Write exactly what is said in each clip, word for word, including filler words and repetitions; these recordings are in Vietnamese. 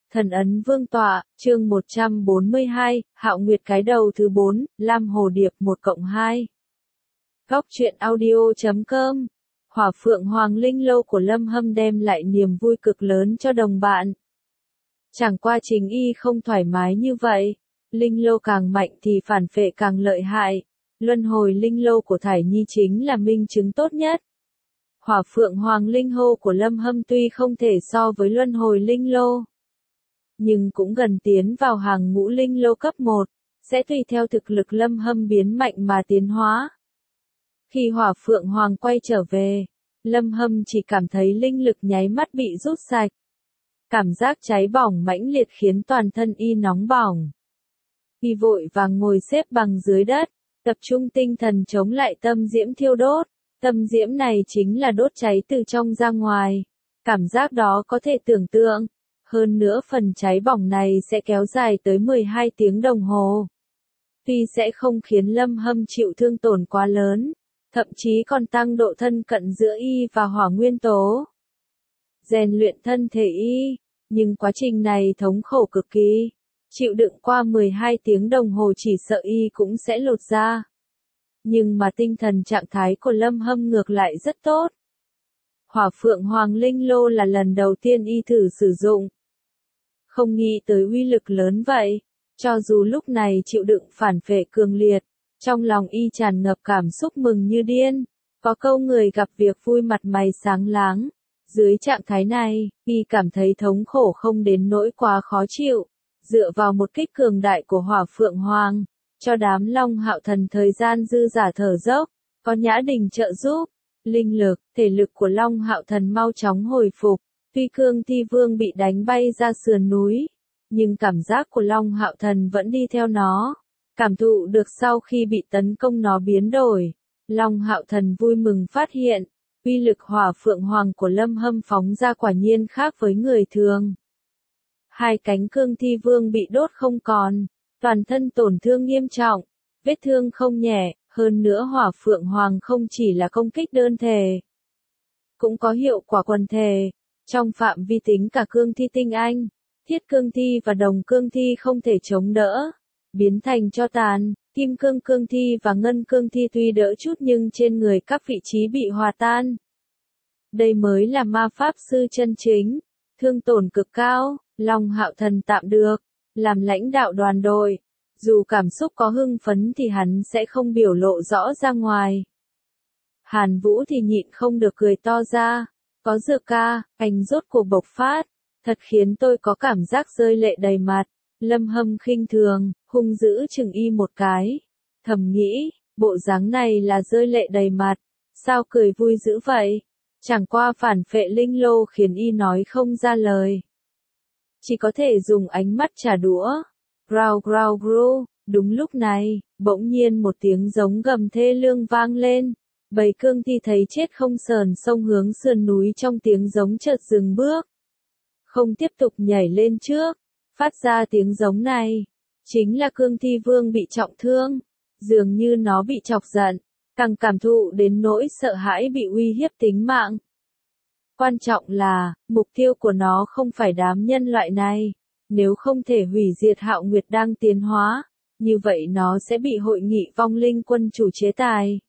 Thần ấn vương tọa, chương một trăm bốn mươi hai, Hạo Nguyệt cái đầu thứ bốn, Lam Hồ Điệp một cộng hai. Góc truyện audio chấm com. Hỏa Phượng Hoàng Linh Lô của Lâm Hâm đem lại niềm vui cực lớn cho đồng bạn. Chẳng qua chính y không thoải mái như vậy. Linh Lô càng mạnh thì phản phệ càng lợi hại. Luân hồi Linh Lô của Thải Nhi chính là minh chứng tốt nhất. Hỏa Phượng Hoàng Linh Hô của Lâm Hâm tuy không thể so với Luân hồi Linh Lô, nhưng cũng gần tiến vào hàng ngũ Linh Lô cấp một, sẽ tùy theo thực lực Lâm Hâm biến mạnh mà tiến hóa. Khi Hỏa Phượng Hoàng quay trở về, Lâm Hâm chỉ cảm thấy linh lực nháy mắt bị rút sạch. Cảm giác cháy bỏng mãnh liệt khiến toàn thân y nóng bỏng. Y vội vàng ngồi xếp bằng dưới đất, tập trung tinh thần chống lại tâm diễm thiêu đốt. Tâm diễm này chính là đốt cháy từ trong ra ngoài. Cảm giác đó có thể tưởng tượng. Hơn nữa phần cháy bỏng này sẽ kéo dài tới mười hai tiếng đồng hồ. Tuy sẽ không khiến Lâm Hâm chịu thương tổn quá lớn, thậm chí còn tăng độ thân cận giữa y và hỏa nguyên tố, rèn luyện thân thể y, nhưng quá trình này thống khổ cực kỳ. Chịu đựng qua mười hai tiếng đồng hồ chỉ sợ y cũng sẽ lột da. Nhưng mà tinh thần trạng thái của Lâm Hâm ngược lại rất tốt. Hỏa Phượng Hoàng Linh Lô là lần đầu tiên y thử sử dụng. Không nghĩ tới uy lực lớn vậy, cho dù lúc này chịu đựng phản phệ cường liệt, trong lòng y tràn ngập cảm xúc mừng như điên, có câu người gặp việc vui mặt mày sáng láng. Dưới trạng thái này, y cảm thấy thống khổ không đến nỗi quá khó chịu, dựa vào một kích cường đại của Hỏa Phượng Hoàng, cho đám Long Hạo Thần thời gian dư giả thở dốc, có Nhã Đình trợ giúp, linh lực, thể lực của Long Hạo Thần mau chóng hồi phục. Tuy Cương Thi Vương bị đánh bay ra sườn núi, nhưng cảm giác của Long Hạo Thần vẫn đi theo nó. Cảm thụ được sau khi bị tấn công nó biến đổi. Long Hạo Thần vui mừng phát hiện, uy lực Hỏa Phượng Hoàng của Lâm Hâm phóng ra quả nhiên khác với người thường. Hai cánh Cương Thi Vương bị đốt không còn, toàn thân tổn thương nghiêm trọng, vết thương không nhẹ, hơn nữa Hỏa Phượng Hoàng không chỉ là công kích đơn thể, cũng có hiệu quả quần thể. Trong phạm vi tính cả cương thi tinh anh, thiết cương thi và đồng cương thi không thể chống đỡ, biến thành tro tàn. Kim cương cương thi và ngân cương thi tuy đỡ chút nhưng trên người các vị trí bị hòa tan. Đây mới là ma pháp sư chân chính, thương tổn cực cao. Long Hạo Thần tạm được, làm lãnh đạo đoàn đội, dù cảm xúc có hưng phấn thì hắn sẽ không biểu lộ rõ ra ngoài. Hàn Vũ thì nhịn không được cười to ra. Có Dược ca, anh rốt cuộc bộc phát, thật khiến tôi có cảm giác rơi lệ đầy mặt. Lâm Hâm khinh thường, hung dữ chừng y một cái. Thầm nghĩ, bộ dáng này là rơi lệ đầy mặt, sao cười vui dữ vậy? Chẳng qua phản phệ linh lô khiến y nói không ra lời. Chỉ có thể dùng ánh mắt trả đũa. Growl growl growl, đúng lúc này, bỗng nhiên một tiếng giống gầm thê lương vang lên. Bầy cương thi thấy chết không sờn xông hướng sườn núi trong tiếng giống chợt dừng bước. Không tiếp tục nhảy lên trước, phát ra tiếng giống này. Chính là Cương Thi Vương bị trọng thương, dường như nó bị chọc giận, càng cảm thụ đến nỗi sợ hãi bị uy hiếp tính mạng. Quan trọng là, mục tiêu của nó không phải đám nhân loại này, nếu không thể hủy diệt Hạo Nguyệt đang tiến hóa, như vậy nó sẽ bị hội nghị vong linh quân chủ chế tài.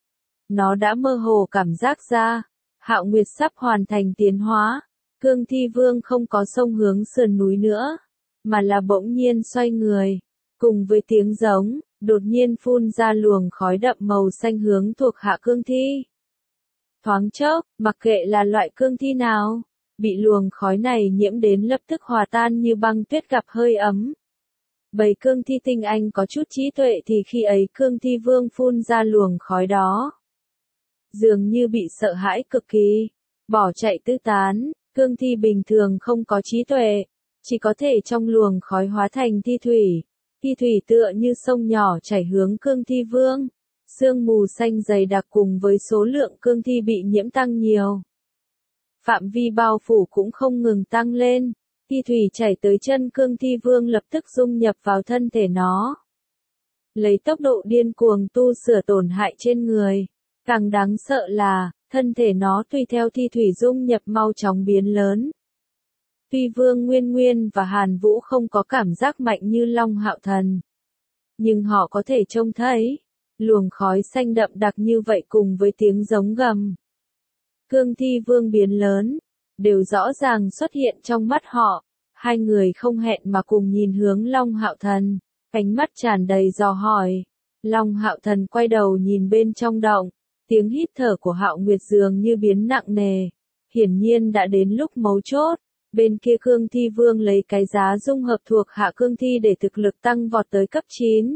Nó đã mơ hồ cảm giác ra, Hạo Nguyệt sắp hoàn thành tiến hóa, Cương Thi Vương không có xông hướng sườn núi nữa, mà là bỗng nhiên xoay người, cùng với tiếng giống, đột nhiên phun ra luồng khói đậm màu xanh hướng thuộc hạ cương thi. Thoáng chốc, mặc kệ là loại cương thi nào, bị luồng khói này nhiễm đến lập tức hòa tan như băng tuyết gặp hơi ấm. Bầy cương thi tinh anh có chút trí tuệ thì khi ấy Cương Thi Vương phun ra luồng khói đó, dường như bị sợ hãi cực kỳ, bỏ chạy tứ tán. Cương thi bình thường không có trí tuệ, chỉ có thể trong luồng khói hóa thành thi thủy. Thi thủy tựa như sông nhỏ chảy hướng Cương Thi Vương. Sương mù xanh dày đặc cùng với số lượng cương thi bị nhiễm tăng nhiều. Phạm vi bao phủ cũng không ngừng tăng lên. Thi thủy chảy tới chân Cương Thi Vương lập tức dung nhập vào thân thể nó, lấy tốc độ điên cuồng tu sửa tổn hại trên người. Càng đáng sợ là, thân thể nó tùy theo thi thủy dung nhập mau chóng biến lớn. Tuy Vương Nguyên Nguyên và Hàn Vũ không có cảm giác mạnh như Long Hạo Thần, nhưng họ có thể trông thấy luồng khói xanh đậm đặc như vậy cùng với tiếng giống gầm. Cương Thi Vương biến lớn, đều rõ ràng xuất hiện trong mắt họ. Hai người không hẹn mà cùng nhìn hướng Long Hạo Thần, ánh mắt tràn đầy dò hỏi. Long Hạo Thần quay đầu nhìn bên trong động, tiếng hít thở của Hạo Nguyệt dường như biến nặng nề. Hiển nhiên đã đến lúc mấu chốt. Bên kia Cương Thi Vương lấy cái giá dung hợp thuộc hạ cương thi để thực lực tăng vọt tới cấp chín.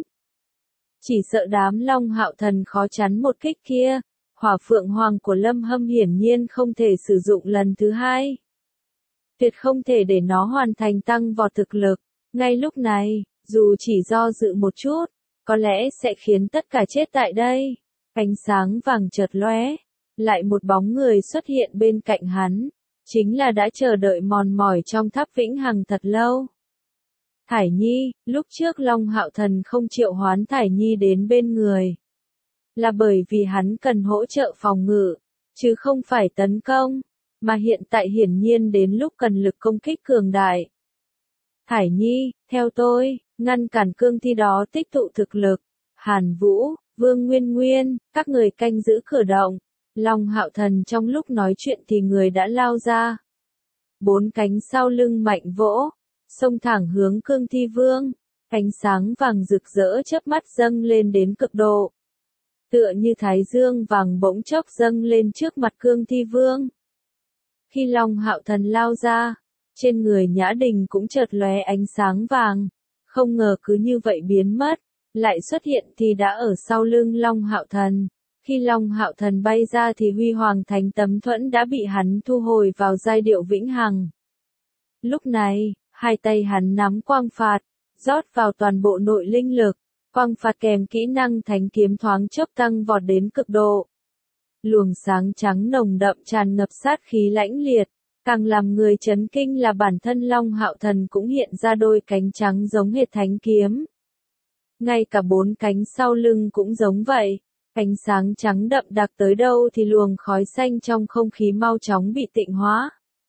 Chỉ sợ đám Long Hạo Thần khó chắn một kích kia. Hỏa Phượng Hoàng của Lâm Hâm hiển nhiên không thể sử dụng lần thứ hai. Tuyệt không thể để nó hoàn thành tăng vọt thực lực. Ngay lúc này, dù chỉ do dự một chút, có lẽ sẽ khiến tất cả chết tại đây. Ánh sáng vàng chợt lóe, lại một bóng người xuất hiện bên cạnh hắn, chính là đã chờ đợi mòn mỏi trong tháp vĩnh hằng thật lâu. Thải Nhi, lúc trước Long Hạo Thần không triệu hoán Thải Nhi đến bên người, là bởi vì hắn cần hỗ trợ phòng ngự, chứ không phải tấn công, mà hiện tại hiển nhiên đến lúc cần lực công kích cường đại. Thải Nhi, theo tôi, ngăn cản cương thi đó tích tụ thực lực. Hàn Vũ, Vương Nguyên Nguyên, các người canh giữ cửa động. Long Hạo Thần trong lúc nói chuyện thì người đã lao ra. Bốn cánh sau lưng mạnh vỗ, xông thẳng hướng Cương Thi Vương. Ánh sáng vàng rực rỡ chớp mắt dâng lên đến cực độ. Tựa như thái dương vàng bỗng chốc dâng lên trước mặt Cương Thi Vương. Khi Long Hạo Thần lao ra, trên người Nhã Đình cũng chợt lóe ánh sáng vàng. Không ngờ cứ như vậy biến mất, lại xuất hiện thì đã ở sau lưng Long Hạo Thần. Khi Long Hạo Thần bay ra thì Huy Hoàng Thánh Tấm Thuẫn đã bị hắn thu hồi vào giai điệu vĩnh hằng. Lúc này, hai tay hắn nắm quang phạt, rót vào toàn bộ nội linh lực, quang phạt kèm kỹ năng thánh kiếm thoáng chốc tăng vọt đến cực độ. Luồng sáng trắng nồng đậm tràn ngập sát khí lãnh liệt, càng làm người chấn kinh là bản thân Long Hạo Thần cũng hiện ra đôi cánh trắng giống hệt thánh kiếm. Ngay cả bốn cánh sau lưng cũng giống vậy. Ánh sáng trắng đậm đặc tới đâu thì luồng khói xanh trong không khí mau chóng bị tịnh hóa.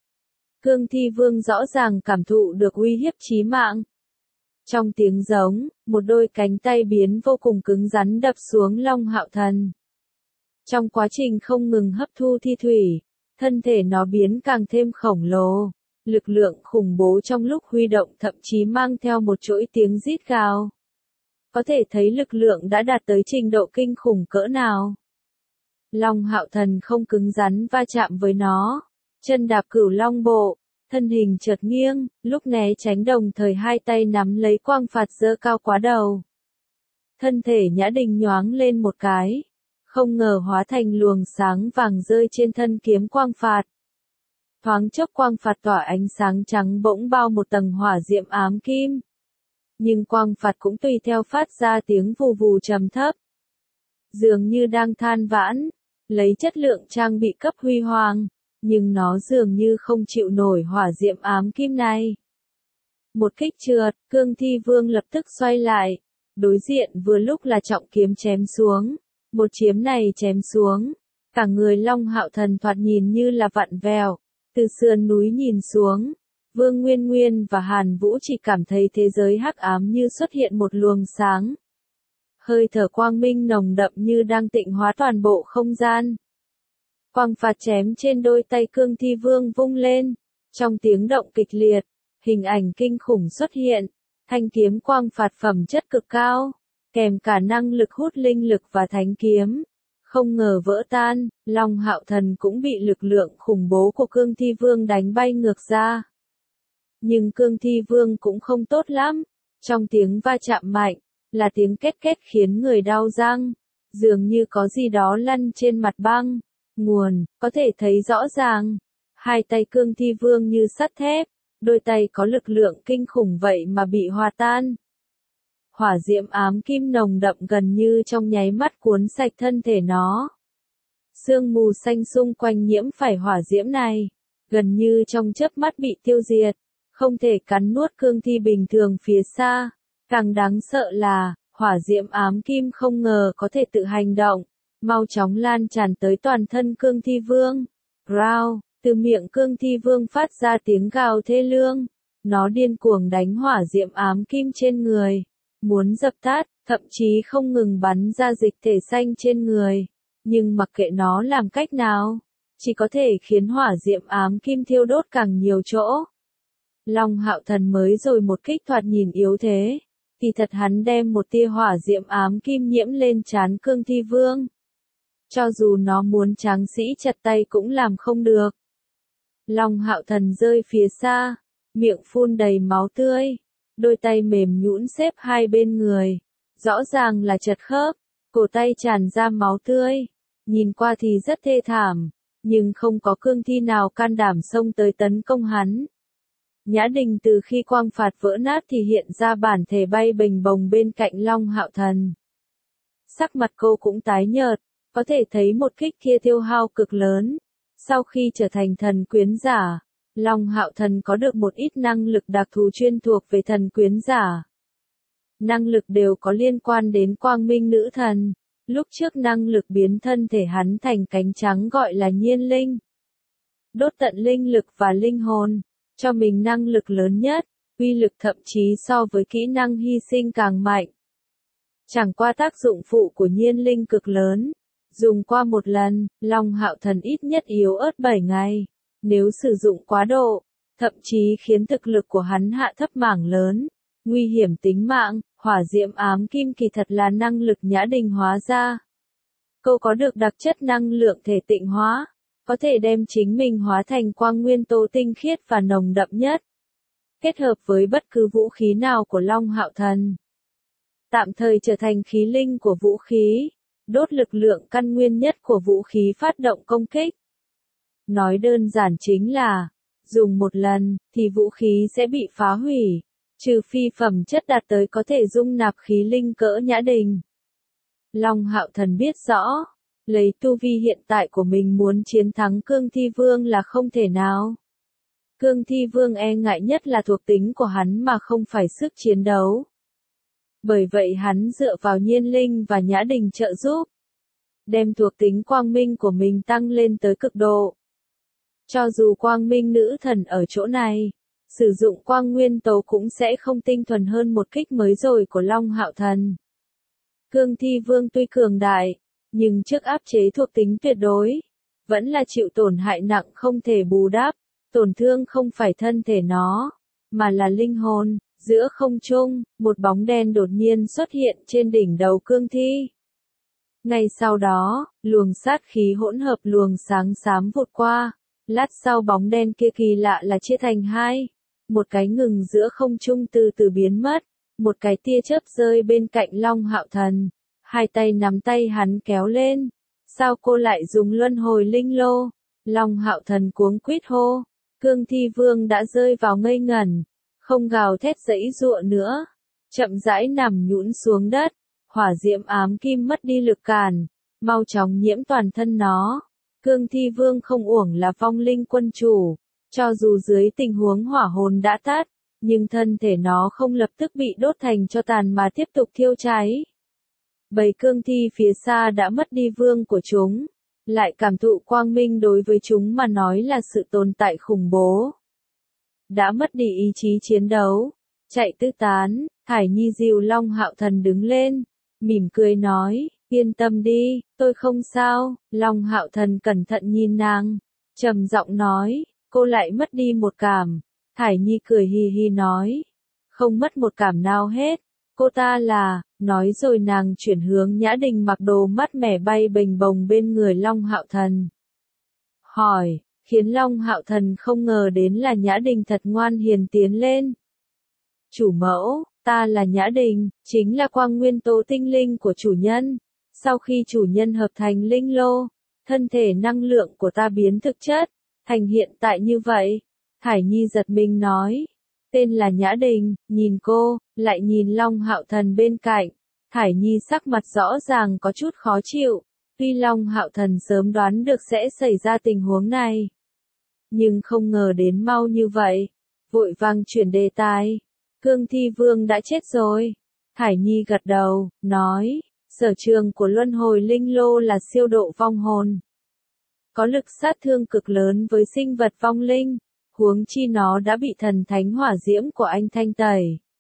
Cương Thi Vương rõ ràng cảm thụ được uy hiếp chí mạng. Trong tiếng giống, một đôi cánh tay biến vô cùng cứng rắn đập xuống Long Hạo Thần. Trong quá trình không ngừng hấp thu thi thủy, thân thể nó biến càng thêm khổng lồ. Lực lượng khủng bố trong lúc huy động thậm chí mang theo một chuỗi tiếng rít gào. Có thể thấy lực lượng đã đạt tới trình độ kinh khủng cỡ nào. Long Hạo Thần không cứng rắn va chạm với nó. Chân đạp Cửu Long bộ, thân hình chợt nghiêng, lúc né tránh đồng thời hai tay nắm lấy quang phạt giơ cao quá đầu. Thân thể Nhã Đình nhoáng lên một cái, không ngờ hóa thành luồng sáng vàng rơi trên thân kiếm quang phạt. Thoáng chốc quang phạt tỏa ánh sáng trắng bỗng bao một tầng hỏa diệm ám kim. Nhưng quang phạt cũng tùy theo phát ra tiếng vù vù trầm thấp. Dường như đang than vãn, lấy chất lượng trang bị cấp huy hoàng, nhưng nó dường như không chịu nổi hỏa diệm ám kim này. Một kích trượt, Cương Thi Vương lập tức xoay lại, đối diện vừa lúc là trọng kiếm chém xuống. Một chiếm này chém xuống, cả người Long Hạo Thần thoạt nhìn như là vặn vẹo, từ sườn núi nhìn xuống. Vương Nguyên Nguyên và Hàn Vũ chỉ cảm thấy thế giới hắc ám như xuất hiện một luồng sáng. Hơi thở quang minh nồng đậm như đang tịnh hóa toàn bộ không gian. Quang phạt chém trên đôi tay Cương Thi Vương vung lên. Trong tiếng động kịch liệt, hình ảnh kinh khủng xuất hiện. Thanh kiếm quang phạt phẩm chất cực cao, kèm cả năng lực hút linh lực và thánh kiếm. Không ngờ vỡ tan, Long Hạo Thần cũng bị lực lượng khủng bố của Cương Thi Vương đánh bay ngược ra. Nhưng Cương Thi Vương cũng không tốt lắm. Trong tiếng va chạm mạnh, là tiếng két két khiến người đau răng. Dường như có gì đó lăn trên mặt băng. Nguồn, có thể thấy rõ ràng. Hai tay Cương Thi Vương như sắt thép. Đôi tay có lực lượng kinh khủng vậy mà bị hòa tan. Hỏa diệm ám kim nồng đậm gần như trong nháy mắt cuốn sạch thân thể nó. Sương mù xanh xung quanh nhiễm phải hỏa diễm này. Gần như trong chớp mắt bị tiêu diệt. Không thể cắn nuốt cương thi bình thường phía xa. Càng đáng sợ là, hỏa diễm ám kim không ngờ có thể tự hành động. Mau chóng lan tràn tới toàn thân Cương Thi Vương. Rao, Từ miệng cương thi vương phát ra tiếng gào thê lương. Nó điên cuồng đánh hỏa diệm ám kim trên người. Muốn dập tắt, thậm chí không ngừng bắn ra dịch thể xanh trên người. Nhưng mặc kệ nó làm cách nào, chỉ có thể khiến hỏa diệm ám kim thiêu đốt càng nhiều chỗ. Long Hạo Thần mới rồi một kích thoạt nhìn yếu thế. Kỳ thật hắn đem một tia hỏa diệm ám kim nhiễm lên trán cương thi vương. Cho dù nó muốn tráng sĩ chặt tay cũng làm không được. Long Hạo Thần rơi phía xa, miệng phun đầy máu tươi, đôi tay mềm nhũn xếp hai bên người, rõ ràng là chật khớp, cổ tay tràn ra máu tươi, nhìn qua thì rất thê thảm, nhưng không có cương thi nào can đảm xông tới tấn công hắn. Nhã Đình từ khi quang phạt vỡ nát thì hiện ra bản thể bay bềnh bồng bên cạnh Long Hạo Thần. Sắc mặt cô cũng tái nhợt, có thể thấy một kích kia tiêu hao cực lớn. Sau khi trở thành thần quyến giả, Long Hạo Thần có được một ít năng lực đặc thù chuyên thuộc về thần quyến giả. Năng lực đều có liên quan đến quang minh nữ thần. Lúc trước năng lực biến thân thể hắn thành cánh trắng gọi là nhiên linh. Đốt tận linh lực và linh hồn, cho mình năng lực lớn nhất, uy lực thậm chí so với kỹ năng hy sinh càng mạnh. Chẳng qua tác dụng phụ của nhiên linh cực lớn. Dùng qua một lần, Long Hạo Thần ít nhất yếu ớt bảy ngày. Nếu sử dụng quá độ, thậm chí khiến thực lực của hắn hạ thấp mảng lớn, nguy hiểm tính mạng. Hỏa diệm ám kim kỳ thật là năng lực Nhã Đình hóa ra. Cô có được đặc chất năng lượng thể tịnh hóa, có thể đem chính mình hóa thành quang nguyên tố tinh khiết và nồng đậm nhất, kết hợp với bất cứ vũ khí nào của Long Hạo Thần. Tạm thời trở thành khí linh của vũ khí, đốt lực lượng căn nguyên nhất của vũ khí phát động công kích. Nói đơn giản chính là, dùng một lần, thì vũ khí sẽ bị phá hủy, trừ phi phẩm chất đạt tới có thể dung nạp khí linh cỡ Nhã Đình. Long Hạo Thần biết rõ, lấy tu vi hiện tại của mình muốn chiến thắng Cương Thi Vương là không thể nào. Cương Thi Vương e ngại nhất là thuộc tính của hắn mà không phải sức chiến đấu. Bởi vậy hắn dựa vào nhiên linh và Nhã Đình trợ giúp, đem thuộc tính quang minh của mình tăng lên tới cực độ. Cho dù quang minh nữ thần ở chỗ này, sử dụng quang nguyên tố cũng sẽ không tinh thuần hơn một kích mới rồi của Long Hạo Thần. Cương Thi Vương tuy cường đại, nhưng trước áp chế thuộc tính tuyệt đối, vẫn là chịu tổn hại nặng không thể bù đắp. Tổn thương không phải thân thể nó, mà là linh hồn. Giữa không trung, một bóng đen đột nhiên xuất hiện trên đỉnh đầu cương thi. Ngay sau đó, luồng sát khí hỗn hợp luồng sáng xám vụt qua. Lát sau bóng đen kia kỳ lạ là chia thành hai. Một cái ngừng giữa không trung từ từ biến mất. Một cái tia chớp rơi bên cạnh Long Hạo Thần. Hai tay nắm tay hắn kéo lên. Sao cô lại dùng luân hồi linh lô? Long Hạo Thần cuống quýt hô. Cương Thi Vương đã rơi vào ngây ngẩn. Không gào thét giãy giụa nữa. Chậm rãi nằm nhũn xuống đất. Hỏa diệm ám kim mất đi lực cản. Mau chóng nhiễm toàn thân nó. Cương Thi Vương không uổng là phong linh quân chủ. Cho dù dưới tình huống hỏa hồn đã tắt, nhưng thân thể nó không lập tức bị đốt thành tro tàn mà tiếp tục thiêu cháy. Bầy cương thi phía xa đã mất đi vương của chúng, lại cảm thụ quang minh đối với chúng mà nói là sự tồn tại khủng bố. Đã mất đi ý chí chiến đấu, chạy tứ tán, Thải Nhi dìu Long Hạo Thần đứng lên, mỉm cười nói, yên tâm đi, tôi không sao. Long Hạo Thần cẩn thận nhìn nàng, trầm giọng nói, cô lại mất đi một cảm. Thải Nhi cười hi hi nói, không mất một cảm nào hết, cô ta là, nói rồi nàng chuyển hướng Nhã Đình mặc đồ mát mẻ bay bềnh bồng bên người Long Hạo Thần. Hỏi, khiến Long Hạo Thần không ngờ đến là Nhã Đình thật ngoan hiền tiến lên. Chủ mẫu, ta là Nhã Đình, chính là quang nguyên tố tinh linh của chủ nhân. Sau khi chủ nhân hợp thành linh lô, thân thể năng lượng của ta biến thực chất, thành hiện tại như vậy. Thải Nhi giật mình nói, tên là Nhã Đình, nhìn cô, lại nhìn Long Hạo Thần bên cạnh. Thải Nhi sắc mặt rõ ràng có chút khó chịu, tuy Long Hạo Thần sớm đoán được sẽ xảy ra tình huống này, nhưng không ngờ đến mau như vậy, vội vàng chuyển đề tài. Cương Thi Vương đã chết rồi. Thải Nhi gật đầu, nói, sở trường của luân hồi linh lô là siêu độ vong hồn. có lực sát thương cực lớn với sinh vật vong linh, huống chi nó đã bị thần thánh hỏa diễm của anh thanh tẩy.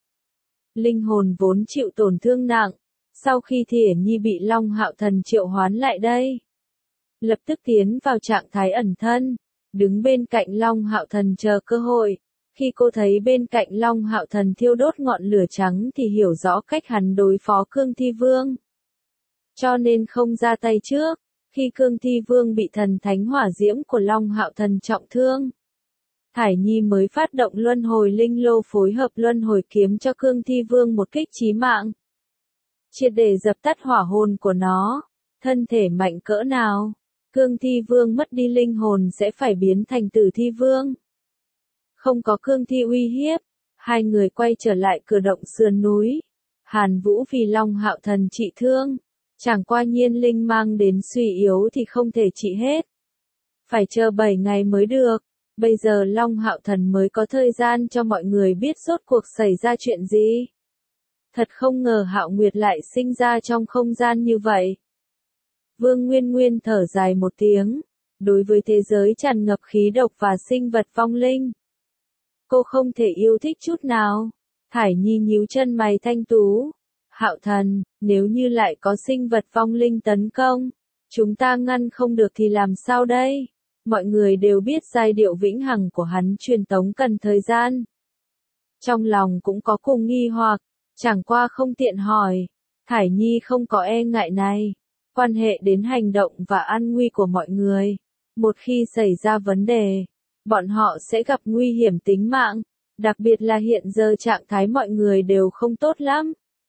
Linh hồn vốn chịu tổn thương nặng, sau khi Thiển Nhi bị Long Hạo Thần triệu hoán lại đây, lập tức tiến vào trạng thái ẩn thân, đứng bên cạnh Long Hạo Thần chờ cơ hội. Khi cô thấy bên cạnh Long Hạo Thần thiêu đốt ngọn lửa trắng thì hiểu rõ cách hắn đối phó Cương Thi Vương. Cho nên không ra tay trước, khi Cương Thi Vương bị thần thánh hỏa diễm của Long Hạo Thần trọng thương, Thải Nhi mới phát động luân hồi linh lô phối hợp luân hồi kiếm cho Cương Thi Vương một kích chí mạng, triệt để dập tắt hỏa hồn của nó. Thân thể mạnh cỡ nào, Cương Thi Vương mất đi linh hồn sẽ phải biến thành Tử Thi Vương. Không có cương thi uy hiếp, hai người quay trở lại cửa động sườn núi. Hàn Vũ vì Long Hạo Thần trị thương, chẳng qua nhiên linh mang đến suy yếu thì không thể trị hết. Phải chờ bảy ngày mới được, bây giờ Long Hạo Thần mới có thời gian cho mọi người biết rốt cuộc xảy ra chuyện gì. Thật không ngờ Hạo Nguyệt lại sinh ra trong không gian như vậy. Vương Nguyên Nguyên thở dài một tiếng, đối với thế giới tràn ngập khí độc và sinh vật vong linh, cô không thể yêu thích chút nào. Thải Nhi nhíu chân mày thanh tú. Hạo Thần, nếu như lại có sinh vật vong linh tấn công, chúng ta ngăn không được thì làm sao đây? Mọi người đều biết giai điệu vĩnh hằng của hắn truyền tống cần thời gian. Trong lòng cũng có cùng nghi hoặc, chẳng qua không tiện hỏi. Thải Nhi không có e ngại này, quan hệ đến hành động và an nguy của mọi người. Một khi xảy ra vấn đề, bọn họ sẽ gặp nguy hiểm tính mạng, đặc biệt là hiện giờ trạng thái mọi người đều không tốt lắm.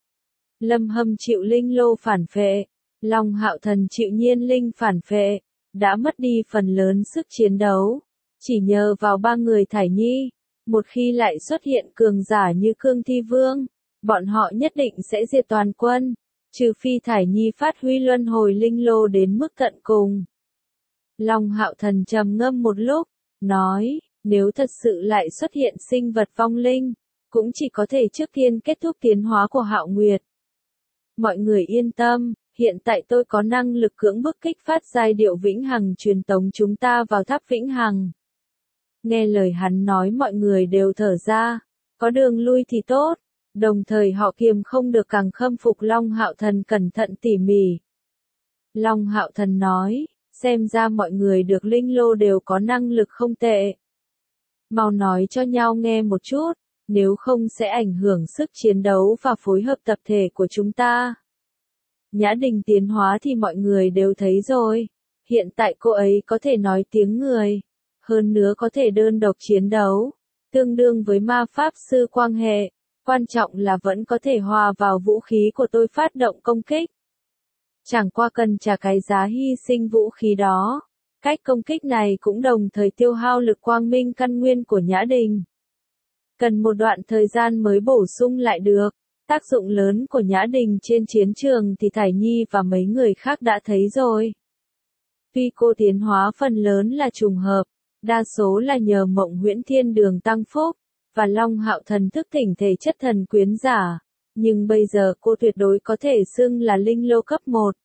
Lâm Hâm chịu linh lô phản phệ, Long Hạo Thần chịu nhiên linh phản phệ, đã mất đi phần lớn sức chiến đấu. Chỉ nhờ vào ba người Thải Nhi, một khi lại xuất hiện cường giả như Cương Thi Vương, bọn họ nhất định sẽ diệt toàn quân, trừ phi Thải Nhi phát huy luân hồi linh lô đến mức tận cùng. Long Hạo Thần trầm ngâm một lúc, nói, nếu thật sự lại xuất hiện sinh vật vong linh, cũng chỉ có thể trước tiên kết thúc tiến hóa của Hạo Nguyệt. Mọi người yên tâm, hiện tại tôi có năng lực cưỡng bức kích phát giai điệu vĩnh hằng truyền tống chúng ta vào tháp vĩnh hằng. Nghe lời hắn nói mọi người đều thở ra, có đường lui thì tốt, đồng thời họ kiềm không được càng khâm phục Long Hạo Thần cẩn thận tỉ mỉ. Long Hạo Thần nói, xem ra mọi người được linh lô đều có năng lực không tệ. Mau nói cho nhau nghe một chút, nếu không sẽ ảnh hưởng sức chiến đấu và phối hợp tập thể của chúng ta. Nhã Đình tiến hóa thì mọi người đều thấy rồi, hiện tại cô ấy có thể nói tiếng người, hơn nữa có thể đơn độc chiến đấu, tương đương với ma pháp sư quang hệ, quan trọng là vẫn có thể hòa vào vũ khí của tôi phát động công kích. Chẳng qua cần trả cái giá hy sinh vũ khí đó. Cách công kích này cũng đồng thời tiêu hao lực quang minh căn nguyên của Nhã Đình. Cần một đoạn thời gian mới bổ sung lại được. Tác dụng lớn của Nhã Đình trên chiến trường thì Thải Nhi và mấy người khác đã thấy rồi. Tuy cô tiến hóa phần lớn là trùng hợp, đa số là nhờ Mộng Huyễn Thiên Đường tăng phúc, và Long Hạo Thần thức tỉnh thể chất thần quyến giả, nhưng bây giờ cô tuyệt đối có thể xưng là linh lô cấp một.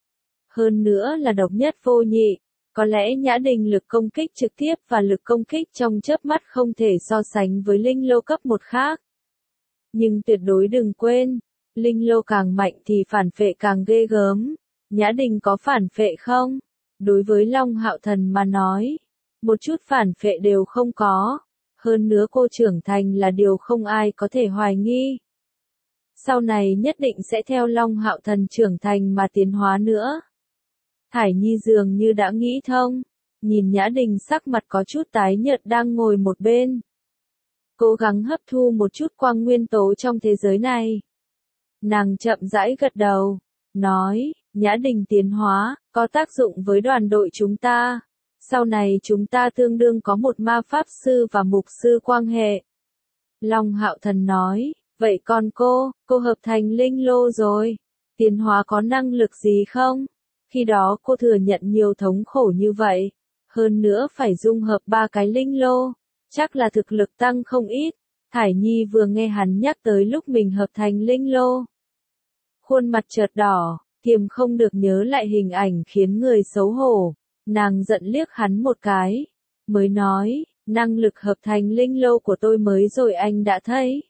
Hơn nữa là độc nhất vô nhị, có lẽ Nhã Đình lực công kích trực tiếp và lực công kích trong chớp mắt không thể so sánh với linh lô cấp một khác. Nhưng tuyệt đối đừng quên, linh lô càng mạnh thì phản phệ càng ghê gớm. Nhã Đình có phản phệ không? Đối với Long Hạo Thần mà nói, một chút phản phệ đều không có. Hơn nữa cô trưởng thành là điều không ai có thể hoài nghi. Sau này nhất định sẽ theo Long Hạo Thần trưởng thành mà tiến hóa nữa. Thải Nhi dường như đã nghĩ thông, nhìn Nhã Đình sắc mặt có chút tái nhợt đang ngồi một bên. Cố gắng hấp thu một chút quang nguyên tố trong thế giới này. Nàng chậm rãi gật đầu, nói, Nhã Đình tiến hóa, có tác dụng với đoàn đội chúng ta. Sau này chúng ta tương đương có một ma pháp sư và mục sư quang hệ. Long Hạo Thần nói, vậy còn cô, cô hợp thành linh lô rồi. Tiến hóa có năng lực gì không? Khi đó cô thừa nhận nhiều thống khổ như vậy. Hơn nữa phải dung hợp ba cái linh lô. Chắc là thực lực tăng không ít. Thải Nhi vừa nghe hắn nhắc tới lúc mình hợp thành linh lô. Khuôn mặt chợt đỏ, kiềm không được nhớ lại hình ảnh khiến người xấu hổ. Nàng giận liếc hắn một cái, mới nói, năng lực hợp thành linh lô của tôi mới rồi anh đã thấy.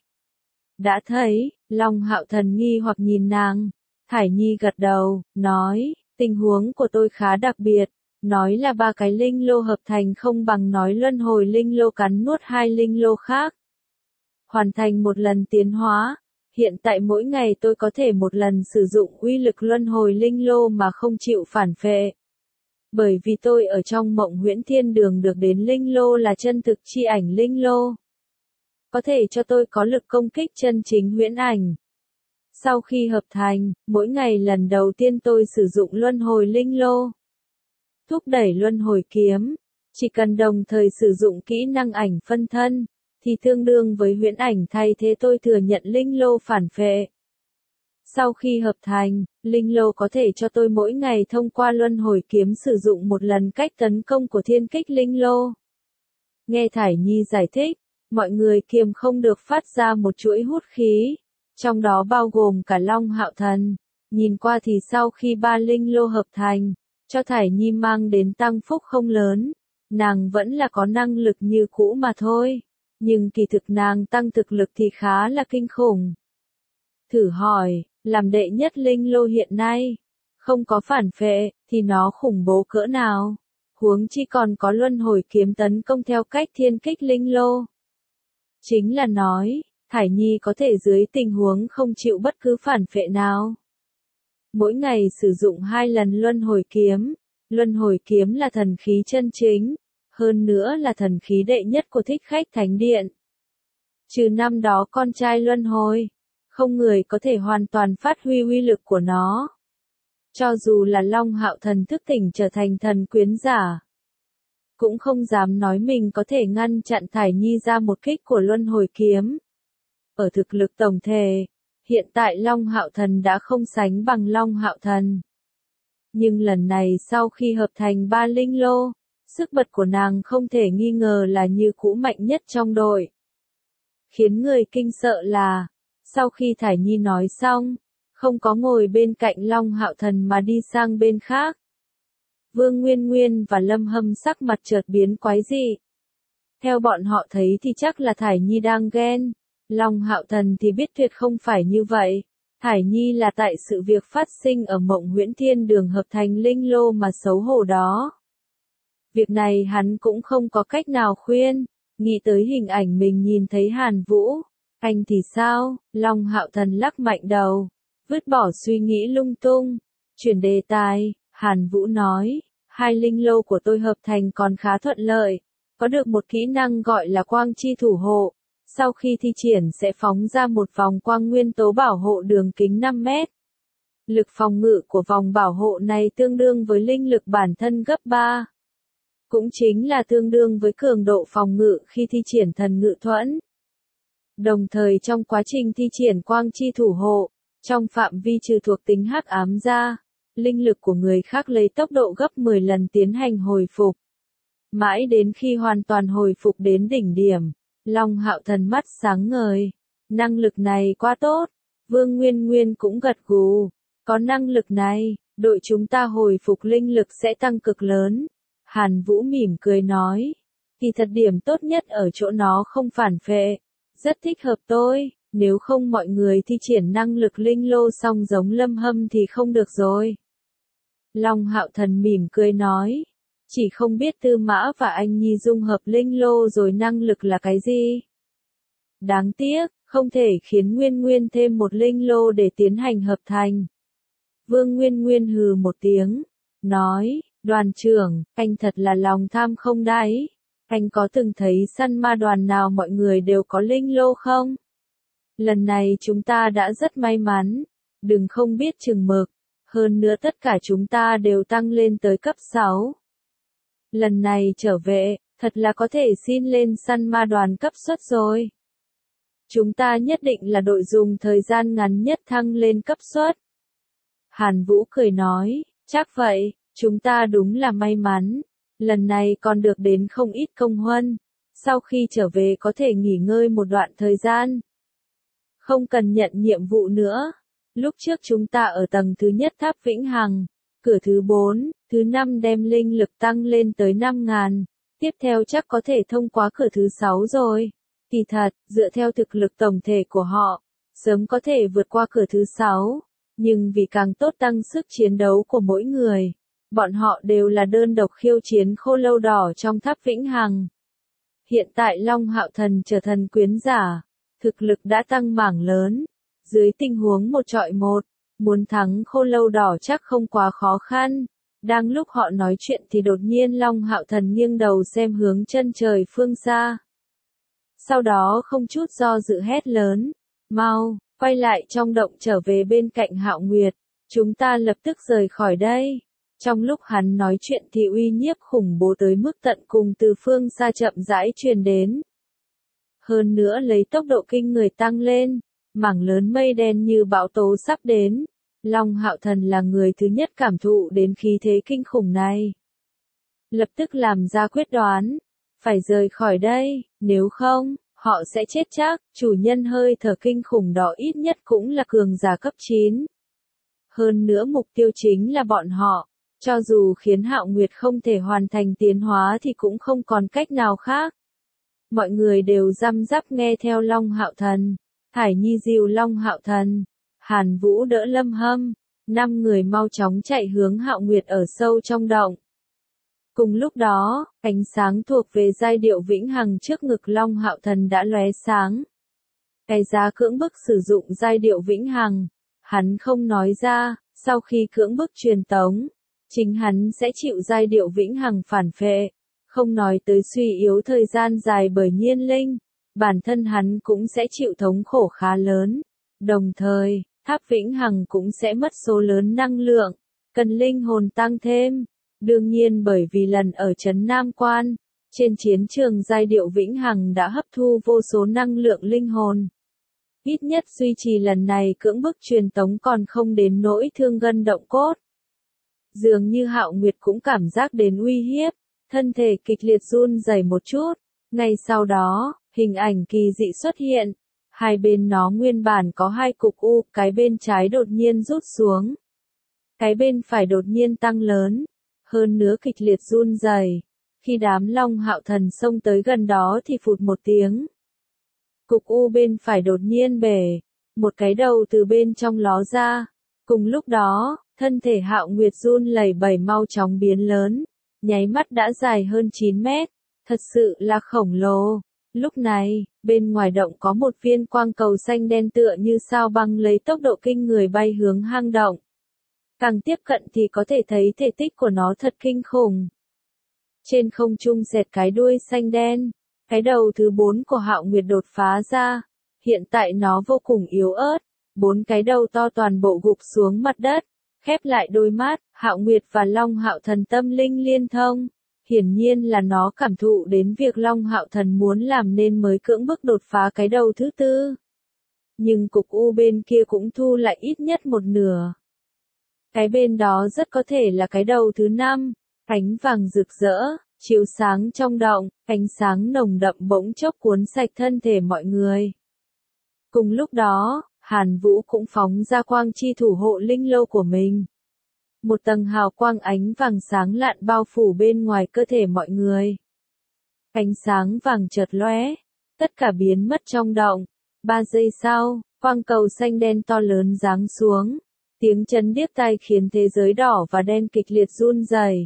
Đã thấy, Long Hạo Thần nghi hoặc nhìn nàng, Thải Nhi gật đầu, nói, tình huống của tôi khá đặc biệt, nói là ba cái linh lô hợp thành không bằng nói luân hồi linh lô cắn nuốt hai linh lô khác. Hoàn thành một lần tiến hóa, hiện tại mỗi ngày tôi có thể một lần sử dụng uy lực luân hồi linh lô mà không chịu phản phệ. Bởi vì tôi ở trong mộng huyễn thiên đường được đến linh lô là chân thực chi ảnh linh lô. Có thể cho tôi có lực công kích chân chính huyễn ảnh. Sau khi hợp thành, mỗi ngày lần đầu tiên tôi sử dụng luân hồi linh lô. Thúc đẩy luân hồi kiếm, chỉ cần đồng thời sử dụng kỹ năng ảnh phân thân, thì tương đương với huyễn ảnh thay thế tôi thừa nhận linh lô phản phệ. Sau khi hợp thành, linh lô có thể cho tôi mỗi ngày thông qua luân hồi kiếm sử dụng một lần cách tấn công của thiên kích linh lô. Nghe Thải Nhi giải thích, mọi người kiềm không được phát ra một chuỗi hút khí, trong đó bao gồm cả Long Hạo Thần. Nhìn qua thì sau khi ba linh lô hợp thành, cho Thải Nhi mang đến tăng phúc không lớn, nàng vẫn là có năng lực như cũ mà thôi, nhưng kỳ thực nàng tăng thực lực thì khá là kinh khủng. Thử hỏi, làm đệ nhất linh lô hiện nay, không có phản phệ, thì nó khủng bố cỡ nào? Huống chi còn có luân hồi kiếm tấn công theo cách thiên kích linh lô. Chính là nói, Thải Nhi có thể dưới tình huống không chịu bất cứ phản phệ nào. Mỗi ngày sử dụng hai lần luân hồi kiếm, luân hồi kiếm là thần khí chân chính, hơn nữa là thần khí đệ nhất của Thích Khách Thánh Điện. Trừ năm đó con trai luân hồi, không người có thể hoàn toàn phát huy uy lực của nó. Cho dù là Long Hạo Thần thức tỉnh trở thành thần quyến giả, cũng không dám nói mình có thể ngăn chặn Thải Nhi ra một kích của luân hồi kiếm. Ở thực lực tổng thể, hiện tại Long Hạo Thần đã không sánh bằng Long Hạo Thần. Nhưng lần này sau khi hợp thành ba linh lô, sức bật của nàng không thể nghi ngờ là như cũ mạnh nhất trong đội. Khiến người kinh sợ là, sau khi Thải Nhi nói xong, không có ngồi bên cạnh Long Hạo Thần mà đi sang bên khác. Vương Nguyên Nguyên và Lâm Hâm sắc mặt chợt biến quái dị. Theo bọn họ thấy thì chắc là Thải Nhi đang ghen. Long Hạo Thần thì biết tuyệt không phải như vậy. Thải Nhi là tại sự việc phát sinh ở mộng huyễn thiên đường hợp thành linh lô mà xấu hổ đó. Việc này hắn cũng không có cách nào khuyên. Nghĩ tới hình ảnh mình nhìn thấy Hàn Vũ. Anh thì sao? Long Hạo Thần lắc mạnh đầu. Vứt bỏ suy nghĩ lung tung. Chuyển đề tài, Hàn Vũ nói. Hai linh lô của tôi hợp thành còn khá thuận lợi. Có được một kỹ năng gọi là quang chi thủ hộ. Sau khi thi triển sẽ phóng ra một vòng quang nguyên tố bảo hộ đường kính năm mét. Lực phòng ngự của vòng bảo hộ này tương đương với linh lực bản thân gấp ba. Cũng chính là tương đương với cường độ phòng ngự khi thi triển thần ngự thuẫn. Đồng thời trong quá trình thi triển quang chi thủ hộ, trong phạm vi trừ thuộc tính hắc ám ra, linh lực của người khác lấy tốc độ gấp mười lần tiến hành hồi phục. Mãi đến khi hoàn toàn hồi phục đến đỉnh điểm, Long Hạo Thần mắt sáng ngời. Năng lực này quá tốt. Vương Nguyên Nguyên cũng gật gù. Có năng lực này, đội chúng ta hồi phục linh lực sẽ tăng cực lớn. Hàn Vũ mỉm cười nói. Thì thật điểm tốt nhất ở chỗ nó không phản phệ. Rất thích hợp tôi. Nếu không mọi người thi triển năng lực linh lô xong giống Lâm Hâm thì không được rồi. Long Hạo Thần mỉm cười nói. Chỉ không biết Tư Mã và anh Nhi dung hợp linh lô rồi năng lực là cái gì. Đáng tiếc, không thể khiến Nguyên Nguyên thêm một linh lô để tiến hành hợp thành. Vương Nguyên Nguyên hừ một tiếng, nói, đoàn trưởng, anh thật là lòng tham không đáy. Anh có từng thấy săn ma đoàn nào mọi người đều có linh lô không? Lần này chúng ta đã rất may mắn, đừng không biết chừng mực, hơn nữa tất cả chúng ta đều tăng lên tới cấp sáu. Lần này trở về, thật là có thể xin lên săn ma đoàn cấp suất rồi. Chúng ta nhất định là đội dùng thời gian ngắn nhất thăng lên cấp suất. Hàn Vũ cười nói, chắc vậy, chúng ta đúng là may mắn. Lần này còn được đến không ít công huân. Sau khi trở về có thể nghỉ ngơi một đoạn thời gian. Không cần nhận nhiệm vụ nữa. Lúc trước chúng ta ở tầng thứ nhất tháp Vĩnh Hằng. Cửa thứ bốn, thứ năm đem linh lực tăng lên tới năm ngàn. Tiếp theo chắc có thể thông qua cửa thứ sáu rồi. Kỳ thật, dựa theo thực lực tổng thể của họ, sớm có thể vượt qua cửa thứ sáu. Nhưng vì càng tốt tăng sức chiến đấu của mỗi người, bọn họ đều là đơn độc khiêu chiến khô lâu đỏ trong tháp vĩnh hằng. Hiện tại Long Hạo Thần trở thần quyến giả, thực lực đã tăng mảng lớn. Dưới tình huống một trọi một, muốn thắng khô lâu đỏ chắc không quá khó khăn. Đang lúc họ nói chuyện thì đột nhiên Long Hạo Thần nghiêng đầu xem hướng chân trời phương xa. Sau đó không chút do dự hét lớn, mau, quay lại trong động trở về bên cạnh Hạo Nguyệt, chúng ta lập tức rời khỏi đây. Trong lúc hắn nói chuyện thì uy nhiếp khủng bố tới mức tận cùng từ phương xa chậm rãi truyền đến. Hơn nữa lấy tốc độ kinh người tăng lên, mảng lớn mây đen như bão tố sắp đến. Long Hạo Thần là người thứ nhất cảm thụ đến khí thế kinh khủng này. Lập tức làm ra quyết đoán, phải rời khỏi đây, nếu không, họ sẽ chết chắc. Chủ nhân hơi thở kinh khủng đó ít nhất cũng là cường giả cấp chín. Hơn nữa mục tiêu chính là bọn họ, cho dù khiến Hạo Nguyệt không thể hoàn thành tiến hóa thì cũng không còn cách nào khác. Mọi người đều răm rắp nghe theo Long Hạo Thần. Thải Nhi dìu Long Hạo Thần, Hàn Vũ đỡ Lâm Hâm, năm người mau chóng chạy hướng Hạo Nguyệt ở sâu trong động. Cùng lúc đó, ánh sáng thuộc về giai điệu vĩnh hằng trước ngực Long Hạo Thần đã lóe sáng. Cái giá cưỡng bức sử dụng giai điệu vĩnh hằng, hắn không nói ra, sau khi cưỡng bức truyền tống, chính hắn sẽ chịu giai điệu vĩnh hằng phản phệ, không nói tới suy yếu thời gian dài bởi nhiên linh, bản thân hắn cũng sẽ chịu thống khổ khá lớn. Đồng thời, tháp vĩnh hằng cũng sẽ mất số lớn năng lượng, cần linh hồn tăng thêm. Đương nhiên bởi vì lần ở Trấn Nam Quan, trên chiến trường giai điệu vĩnh hằng đã hấp thu vô số năng lượng linh hồn. Ít nhất duy trì lần này cưỡng bức truyền tống còn không đến nỗi thương gân động cốt. Dường như Hạo Nguyệt cũng cảm giác đến uy hiếp, thân thể kịch liệt run rẩy một chút. Ngay sau đó, hình ảnh kỳ dị xuất hiện. Hai bên nó nguyên bản có hai cục u, cái bên trái đột nhiên rút xuống. Cái bên phải đột nhiên tăng lớn, hơn nữa kịch liệt run rẩy. Khi đám Long Hạo Thần xông tới gần đó thì phụt một tiếng. Cục u bên phải đột nhiên bể, một cái đầu từ bên trong ló ra. Cùng lúc đó, thân thể Hạo Nguyệt run lẩy bẩy mau chóng biến lớn, nháy mắt đã dài hơn chín mét, thật sự là khổng lồ. Lúc này, bên ngoài động có một viên quang cầu xanh đen tựa như sao băng lấy tốc độ kinh người bay hướng hang động. Càng tiếp cận thì có thể thấy thể tích của nó thật kinh khủng. Trên không trung xẹt cái đuôi xanh đen, cái đầu thứ bốn của Hạo Nguyệt đột phá ra. Hiện tại nó vô cùng yếu ớt, bốn cái đầu to toàn bộ gục xuống mặt đất, khép lại đôi mắt. Hạo Nguyệt và Long Hạo Thần tâm linh liên thông. Hiển nhiên là nó cảm thụ đến việc Long Hạo Thần muốn làm nên mới cưỡng bức đột phá cái đầu thứ tư. Nhưng cục u bên kia cũng thu lại ít nhất một nửa. Cái bên đó rất có thể là cái đầu thứ năm, ánh vàng rực rỡ, chiếu sáng trong động, ánh sáng nồng đậm bỗng chốc cuốn sạch thân thể mọi người. Cùng lúc đó, Hàn Vũ cũng phóng ra quang chi thủ hộ linh lâu của mình. Một tầng hào quang ánh vàng sáng lạn bao phủ bên ngoài cơ thể mọi người. Ánh sáng vàng chợt lóe, tất cả biến mất trong động. Ba giây sau, quang cầu xanh đen to lớn giáng xuống. Tiếng chấn điếc tai khiến thế giới đỏ và đen kịch liệt run rẩy.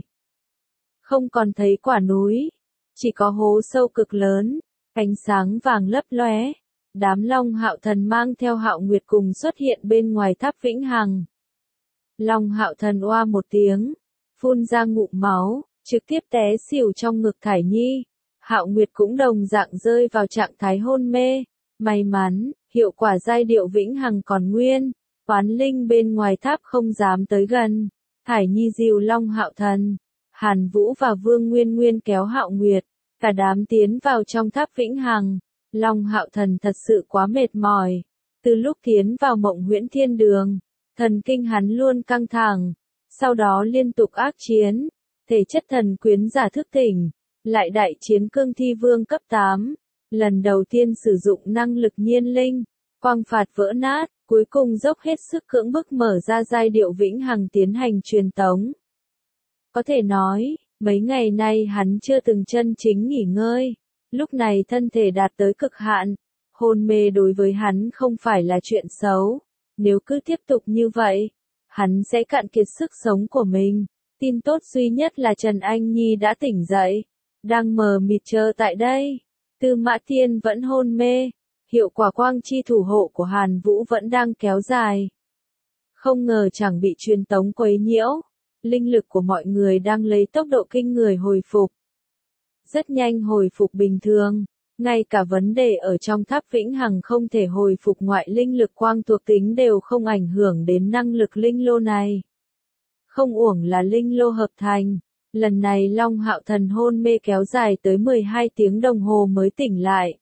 Không còn thấy quả núi, chỉ có hố sâu cực lớn, ánh sáng vàng lấp lóe. Đám Long Hạo Thần mang theo Hạo Nguyệt cùng xuất hiện bên ngoài tháp vĩnh hằng. Long Hạo Thần oa một tiếng, phun ra ngụm máu, trực tiếp té xỉu trong ngực Thải Nhi. Hạo Nguyệt cũng đồng dạng rơi vào trạng thái hôn mê. May mắn, hiệu quả giai điệu vĩnh hằng còn nguyên, oán linh bên ngoài tháp không dám tới gần. Thải Nhi dìu Long Hạo Thần, Hàn Vũ và Vương Nguyên Nguyên kéo Hạo Nguyệt, cả đám tiến vào trong tháp vĩnh hằng. Long Hạo Thần thật sự quá mệt mỏi. Từ lúc tiến vào Mộng Huyễn Thiên Đường, thần kinh hắn luôn căng thẳng, sau đó liên tục ác chiến, thể chất thần quyến giả thức tỉnh, lại đại chiến cương thi vương cấp tám, lần đầu tiên sử dụng năng lực nhiên linh, Quang phạt vỡ nát, cuối cùng dốc hết sức cưỡng bức mở ra giai điệu vĩnh hằng tiến hành truyền tống. Có thể nói, mấy ngày nay hắn chưa từng chân chính nghỉ ngơi, lúc này thân thể đạt tới cực hạn, hôn mê đối với hắn không phải là chuyện xấu, nếu cứ tiếp tục như vậy, hắn sẽ cạn kiệt sức sống của mình. Tin tốt duy nhất là Trần Anh Nhi đã tỉnh dậy, đang mờ mịt chờ tại đây. Tư Mã Thiên vẫn hôn mê, hiệu quả quang chi thủ hộ của Hàn Vũ vẫn đang kéo dài. Không ngờ chẳng bị truyền tống quấy nhiễu, linh lực của mọi người đang lấy tốc độ kinh người hồi phục. Rất nhanh hồi phục bình thường, ngay cả vấn đề ở trong tháp vĩnh hằng không thể hồi phục ngoại linh lực quang thuộc tính đều không ảnh hưởng đến năng lực linh lô này. Không uổng là linh lô hợp thành, lần này Long Hạo Thần hôn mê kéo dài tới mười hai tiếng đồng hồ mới tỉnh lại.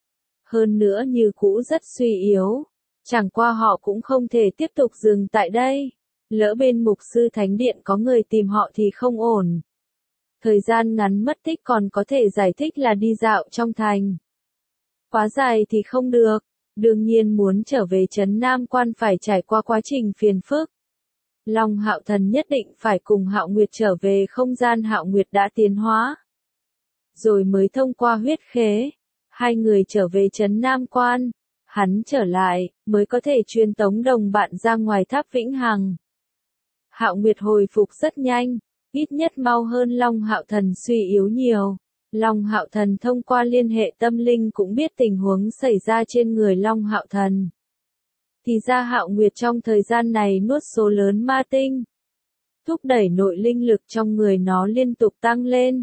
Hơn nữa như cũ rất suy yếu, chẳng qua họ cũng không thể tiếp tục dừng tại đây, lỡ bên mục sư thánh điện có người tìm họ thì không ổn. Thời gian ngắn mất tích còn có thể giải thích là đi dạo trong thành. Quá dài thì không được, đương nhiên muốn trở về trấn Nam Quan phải trải qua quá trình phiền phức. Long Hạo Thần nhất định phải cùng Hạo Nguyệt trở về không gian Hạo Nguyệt đã tiến hóa. Rồi mới thông qua huyết khế, hai người trở về trấn Nam Quan, hắn trở lại, mới có thể truyền tống đồng bạn ra ngoài tháp vĩnh hằng. Hạo Nguyệt hồi phục rất nhanh, ít nhất mau hơn Long Hạo Thần suy yếu nhiều. Long Hạo Thần thông qua liên hệ tâm linh cũng biết tình huống xảy ra trên người Long Hạo Thần. Thì ra Hạo Nguyệt trong thời gian này nuốt số lớn ma tinh, thúc đẩy nội linh lực trong người nó liên tục tăng lên.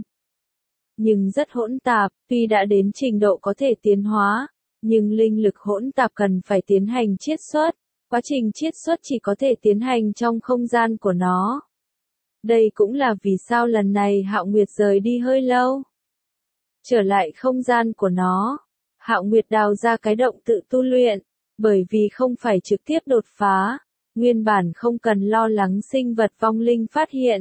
Nhưng rất hỗn tạp, tuy đã đến trình độ có thể tiến hóa, nhưng linh lực hỗn tạp cần phải tiến hành chiết xuất, quá trình chiết xuất chỉ có thể tiến hành trong không gian của nó. Đây cũng là vì sao lần này Hạo Nguyệt rời đi hơi lâu. Trở lại không gian của nó, Hạo Nguyệt đào ra cái động tự tu luyện, bởi vì không phải trực tiếp đột phá, nguyên bản không cần lo lắng sinh vật vong linh phát hiện.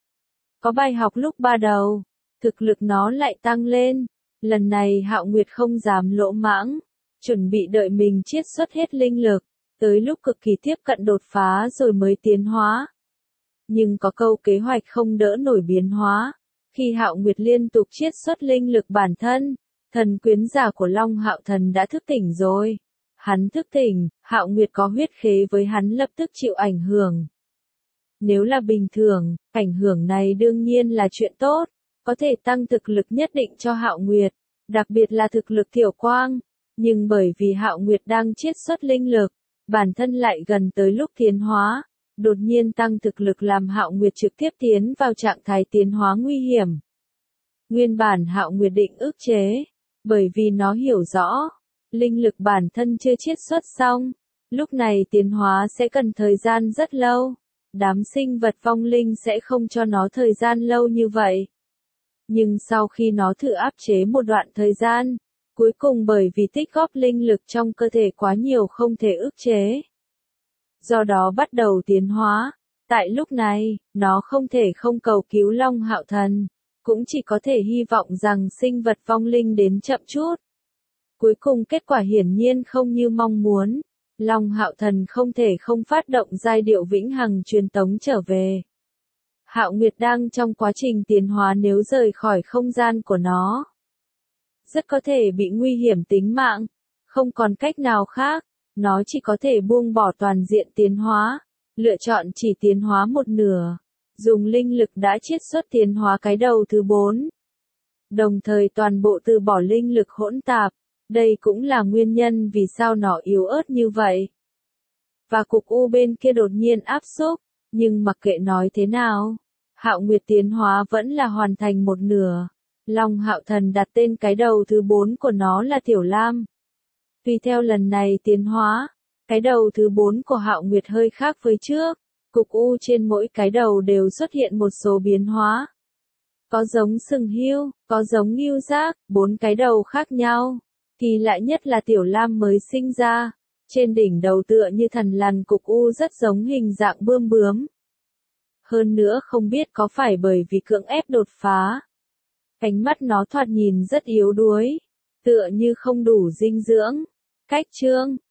Có bài học lúc ba đầu, thực lực nó lại tăng lên, lần này Hạo Nguyệt không dám lỗ mãng, chuẩn bị đợi mình chiết xuất hết linh lực, tới lúc cực kỳ tiếp cận đột phá rồi mới tiến hóa. Nhưng có câu kế hoạch không đỡ nổi biến hóa, khi Hạo Nguyệt liên tục chiết xuất linh lực bản thân, thần quyến giả của Long Hạo Thần đã thức tỉnh rồi. Hắn thức tỉnh, Hạo Nguyệt có huyết khế với hắn lập tức chịu ảnh hưởng. Nếu là bình thường, ảnh hưởng này đương nhiên là chuyện tốt, có thể tăng thực lực nhất định cho Hạo Nguyệt, đặc biệt là thực lực thiểu quang, nhưng bởi vì Hạo Nguyệt đang chiết xuất linh lực, bản thân lại gần tới lúc tiến hóa, đột nhiên tăng thực lực làm Hạo Nguyệt trực tiếp tiến vào trạng thái tiến hóa nguy hiểm. Nguyên bản Hạo Nguyệt định ức chế, bởi vì nó hiểu rõ, linh lực bản thân chưa chiết xuất xong, lúc này tiến hóa sẽ cần thời gian rất lâu, đám sinh vật vong linh sẽ không cho nó thời gian lâu như vậy. Nhưng sau khi nó thử áp chế một đoạn thời gian, cuối cùng bởi vì tích góp linh lực trong cơ thể quá nhiều không thể ức chế. Do đó bắt đầu tiến hóa, tại lúc này, nó không thể không cầu cứu Long Hạo Thần, cũng chỉ có thể hy vọng rằng sinh vật vong linh đến chậm chút. Cuối cùng kết quả hiển nhiên không như mong muốn, Long Hạo Thần không thể không phát động giai điệu vĩnh hằng truyền tống trở về. Hạo Nguyệt đang trong quá trình tiến hóa, nếu rời khỏi không gian của nó, rất có thể bị nguy hiểm tính mạng, không còn cách nào khác, nó chỉ có thể buông bỏ toàn diện tiến hóa, lựa chọn chỉ tiến hóa một nửa, dùng linh lực đã chiết xuất tiến hóa cái đầu thứ bốn. Đồng thời toàn bộ từ bỏ linh lực hỗn tạp, đây cũng là nguyên nhân vì sao nó yếu ớt như vậy. Và cục u bên kia đột nhiên áp xúc, nhưng mặc kệ nói thế nào, Hạo Nguyệt tiến hóa vẫn là hoàn thành một nửa. Long Hạo Thần đặt tên cái đầu thứ bốn của nó là Tiểu Lam. Tùy theo lần này tiến hóa, cái đầu thứ bốn của Hạo Nguyệt hơi khác với trước, cục u trên mỗi cái đầu đều xuất hiện một số biến hóa. Có giống sừng hươu, có giống ngưu giác, bốn cái đầu khác nhau. Kỳ lạ nhất là Tiểu Lam mới sinh ra, trên đỉnh đầu tựa như thần lằn cục u rất giống hình dạng bươm bướm. Hơn nữa không biết có phải bởi vì cưỡng ép đột phá, ánh mắt nó thoạt nhìn rất yếu đuối, tựa như không đủ dinh dưỡng. Cách chương